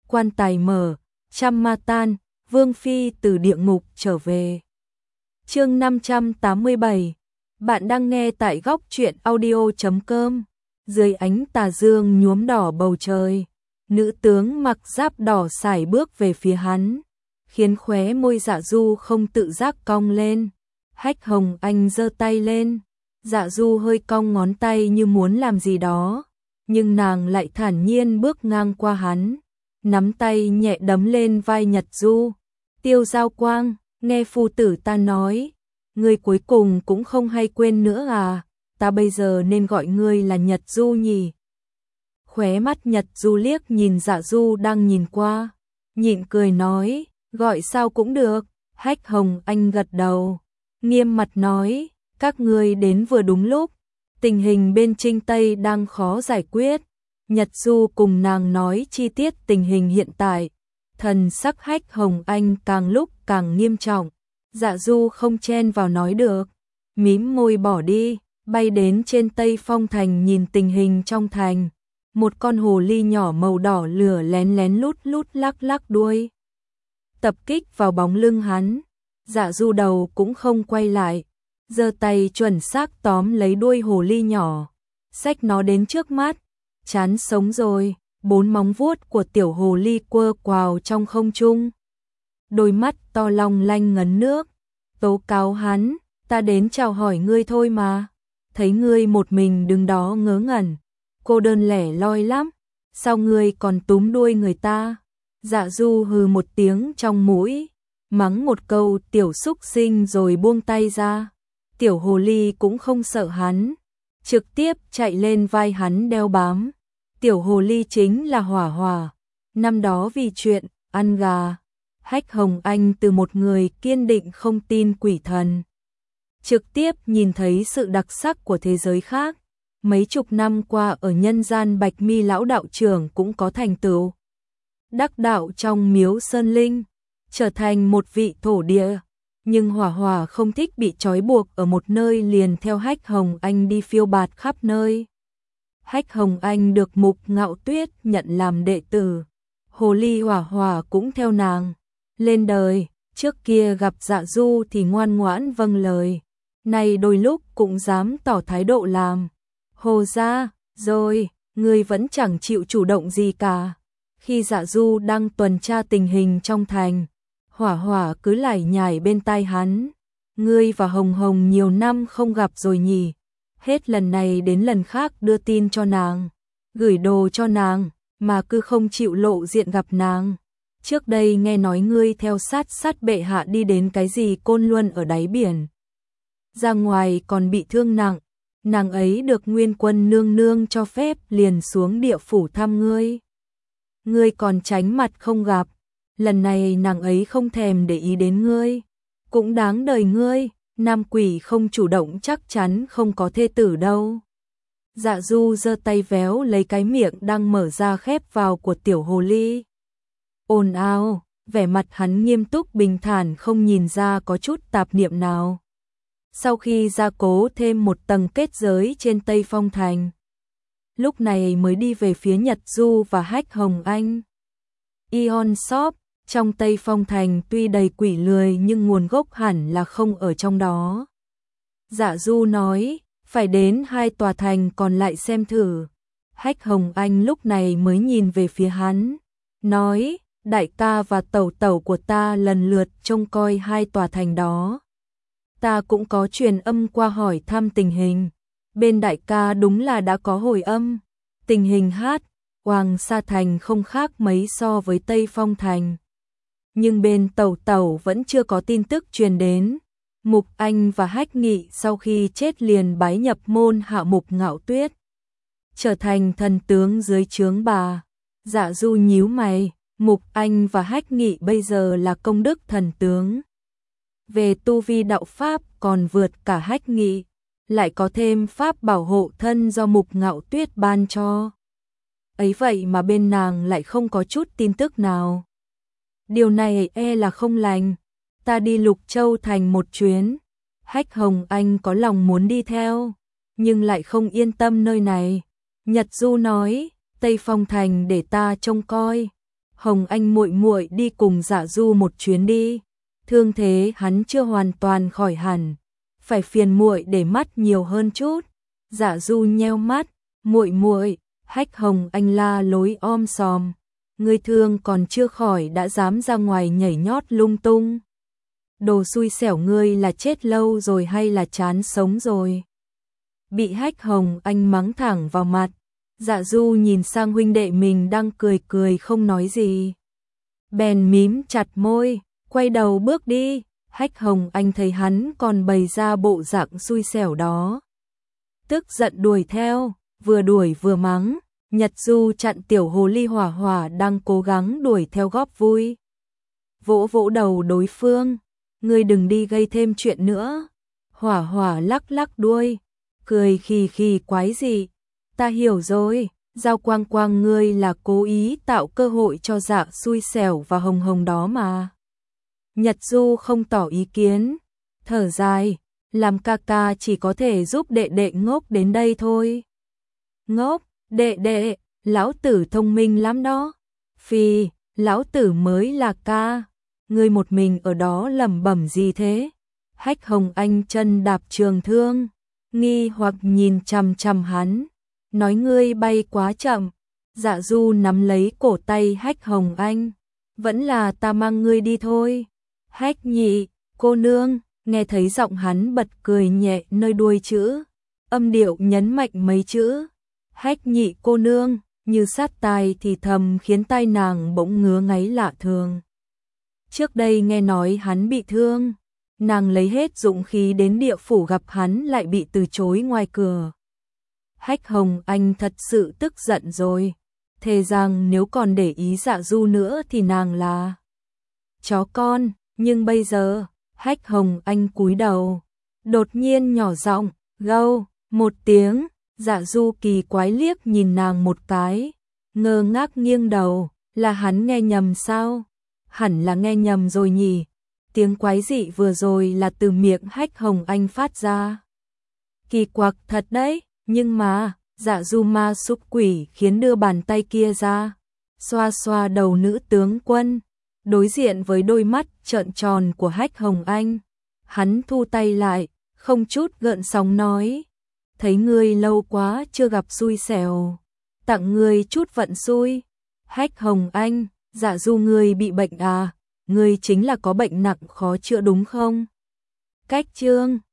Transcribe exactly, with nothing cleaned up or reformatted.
quan tài mở, trăm ma tan, Vương Phi từ địa ngục trở về. Chương năm trăm tám mươi bảy. Bạn đang nghe tại góc truyện audio chấm com. Dưới ánh tà dương nhuốm đỏ bầu trời, nữ tướng mặc giáp đỏ sải bước về phía hắn, khiến khóe môi Dạ Du không tự giác cong lên. Hách Hồng Anh giơ tay lên, Dạ Du hơi cong ngón tay như muốn làm gì đó, nhưng nàng lại thản nhiên bước ngang qua hắn, nắm tay nhẹ đấm lên vai Nhật Du. Tiêu Giao Quang, nghe phu tử ta nói, ngươi cuối cùng cũng không hay quên nữa à, ta bây giờ nên gọi ngươi là Nhật Du nhỉ? Khóe mắt Nhật Du liếc nhìn Dạ Du đang nhìn qua, nhịn cười nói, gọi sao cũng được. Hách Hồng Anh gật đầu, nghiêm mặt nói, các ngươi đến vừa đúng lúc, tình hình bên Trinh Tây đang khó giải quyết. Nhật Du cùng nàng nói chi tiết tình hình hiện tại, thần sắc Hách Hồng Anh càng lúc càng nghiêm trọng. Dạ Du không chen vào nói được, mím môi bỏ đi, bay đến trên Tây Phong Thành nhìn tình hình trong thành. Một con hồ ly nhỏ màu đỏ lửa lén lén lút lút lắc lắc đuôi, tập kích vào bóng lưng hắn. Dạ Du đầu cũng không quay lại, giơ tay chuẩn xác tóm lấy đuôi hồ ly nhỏ, xách nó đến trước mắt. Chán sống rồi, bốn móng vuốt của tiểu hồ ly quơ quào trong không trung, đôi mắt to long lanh ngấn nước, tố cáo hắn, ta đến chào hỏi ngươi thôi mà, thấy ngươi một mình đứng đó ngớ ngẩn, cô đơn lẻ loi lắm, sao ngươi còn túm đuôi người ta? Dạ Du hừ một tiếng trong mũi, mắng một câu tiểu xúc sinh rồi buông tay ra. Tiểu hồ ly cũng không sợ hắn, trực tiếp chạy lên vai hắn đeo bám. Tiểu hồ ly chính là Hỏa Hỏa, năm đó vì chuyện ăn gà, Hách Hồng Anh từ một người kiên định không tin quỷ thần, trực tiếp nhìn thấy sự đặc sắc của thế giới khác. Mấy chục năm qua ở nhân gian Bạch Mi lão đạo trưởng cũng có thành tựu đắc đạo trong miếu Sơn Linh, trở thành một vị thổ địa, nhưng Hỏa Hỏa không thích bị trói buộc ở một nơi, liền theo Hách Hồng Anh đi phiêu bạt khắp nơi. Hách Hồng Anh được Mục Ngạo Tuyết nhận làm đệ tử, hồ ly Hỏa Hỏa cũng theo nàng lên đời. Trước kia gặp Dạ Du thì ngoan ngoãn vâng lời, nay đôi lúc cũng dám tỏ thái độ làm hồ gia. Rồi, ngươi vẫn chẳng chịu chủ động gì cả. Khi Dạ Du đang tuần tra tình hình trong thành, Hỏa Hỏa cứ lải nhải bên tai hắn, ngươi và Hồng Hồng nhiều năm không gặp rồi nhỉ? Hết lần này đến lần khác đưa tin cho nàng, gửi đồ cho nàng, mà cứ không chịu lộ diện gặp nàng. Trước đây nghe nói ngươi theo sát sát bệ hạ đi đến cái gì Côn Luân ở đáy biển, ra ngoài còn bị thương nặng, nàng ấy được Nguyên Quân nương nương cho phép liền xuống địa phủ thăm ngươi. Ngươi còn tránh mặt không gặp, lần này nàng ấy không thèm để ý đến ngươi, cũng đáng đời ngươi. Nam quỷ không chủ động chắc chắn không có thê tử đâu. Dạ Du giơ tay véo lấy cái miệng đang mở ra khép vào của tiểu hồ ly. Ồn ào, vẻ mặt hắn nghiêm túc bình thản, không nhìn ra có chút tạp niệm nào. Sau khi gia cố thêm một tầng kết giới trên Tây Phong Thành, lúc này mới đi về phía Nhật Du và Hách Hồng Anh. Ion Shop trong Tây Phong Thành tuy đầy quỷ lười nhưng nguồn gốc hẳn là không ở trong đó. Dạ Du nói, phải đến hai tòa thành còn lại xem thử. Hách Hồng Anh lúc này mới nhìn về phía hắn, nói, đại ca và tẩu tẩu của ta lần lượt trông coi hai tòa thành đó. Ta cũng có truyền âm qua hỏi thăm tình hình. Bên đại ca đúng là đã có hồi âm. Tình hình hát, Hoàng Sa Thành không khác mấy so với Tây Phong Thành. Nhưng bên tẩu tẩu vẫn chưa có tin tức truyền đến. Mục Anh và Hách Nghị sau khi chết liền bái nhập môn hạ Mục Ngạo Tuyết, trở thành thần tướng dưới trướng bà. Dạ Du nhíu mày, Mục Anh và Hách Nghị bây giờ là công đức thần tướng, về tu vi đạo pháp còn vượt cả Hách Nghị, lại có thêm pháp bảo hộ thân do Mục Ngạo Tuyết ban cho. Ấy vậy mà bên nàng lại không có chút tin tức nào. Điều này e là không lành. Ta đi Lục Châu Thành một chuyến. Hách Hồng Anh có lòng muốn đi theo, nhưng lại không yên tâm nơi này. Nhật Du nói, Tây Phong Thành để ta trông coi. Hồng Anh muội muội đi cùng Dạ Du một chuyến đi. Thương thế hắn chưa hoàn toàn khỏi hẳn, phải phiền muội để mắt nhiều hơn chút. Dạ Du nheo mắt, muội muội, Hách Hồng Anh la lối om sòm, ngươi thương còn chưa khỏi đã dám ra ngoài nhảy nhót lung tung. Đồ xui xẻo, ngươi là chết lâu rồi hay là chán sống rồi? Bị Hách Hồng Anh mắng thẳng vào mặt, Dạ Du nhìn sang huynh đệ mình đang cười cười không nói gì. Bèn mím chặt môi, quay đầu bước đi. Hách Hồng Anh thấy hắn còn bày ra bộ dạng xui xẻo đó, tức giận đuổi theo, vừa đuổi vừa mắng. Nhật Du chặn tiểu hồ ly Hỏa Hỏa đang cố gắng đuổi theo góp vui. Vỗ vỗ đầu đối phương, ngươi đừng đi gây thêm chuyện nữa. Hỏa Hỏa lắc lắc đuôi, cười khì khì quái dị. Ta hiểu rồi, Giao Quang Quang ngươi là cố ý tạo cơ hội cho Dạ xui xẻo và Hồng Hồng đó mà. Nhật Du không tỏ ý kiến, thở dài, làm ca ca chỉ có thể giúp đệ đệ ngốc đến đây thôi. Ngốc, đệ đệ, lão tử thông minh lắm đó. Phi, lão tử mới là ca, ngươi một mình ở đó lẩm bẩm gì thế? Hách Hồng Anh chân đạp trường thương, nghi hoặc nhìn chằm chằm hắn, nói ngươi bay quá chậm. Dạ Du nắm lấy cổ tay Hách Hồng Anh, vẫn là ta mang ngươi đi thôi. Hách nhị, cô nương, nghe thấy giọng hắn bật cười nhẹ nơi đuôi chữ, âm điệu nhấn mạnh mấy chữ. Hách nhị cô nương, như sát tai thì thầm khiến tai nàng bỗng ngứa ngáy lạ thường. Trước đây nghe nói hắn bị thương, nàng lấy hết dũng khí đến địa phủ gặp hắn lại bị từ chối ngoài cửa. Hách Hồng Anh thật sự tức giận rồi, thề rằng nếu còn để ý Dạ Du nữa thì nàng là chó con. Nhưng bây giờ, Hách Hồng Anh cúi đầu, đột nhiên nhỏ giọng, gâu, một tiếng. Dạ Du kỳ quái liếc nhìn nàng một cái, ngơ ngác nghiêng đầu, là hắn nghe nhầm sao? Hẳn là nghe nhầm rồi nhỉ, tiếng quái dị vừa rồi là từ miệng Hách Hồng Anh phát ra. Kỳ quặc thật đấy, nhưng mà, Dạ Du ma xúc quỷ khiến đưa bàn tay kia ra, xoa xoa đầu nữ tướng quân, đối diện với đôi mắt trợn tròn của Hách Hồng Anh. Hắn thu tay lại, không chút gợn sóng nói, thấy ngươi lâu quá chưa gặp xui xẻo, tặng ngươi chút vận xui. Hách Hồng Anh, Dạ Du ngươi bị bệnh à, ngươi chính là có bệnh nặng khó chữa đúng không? Cách chương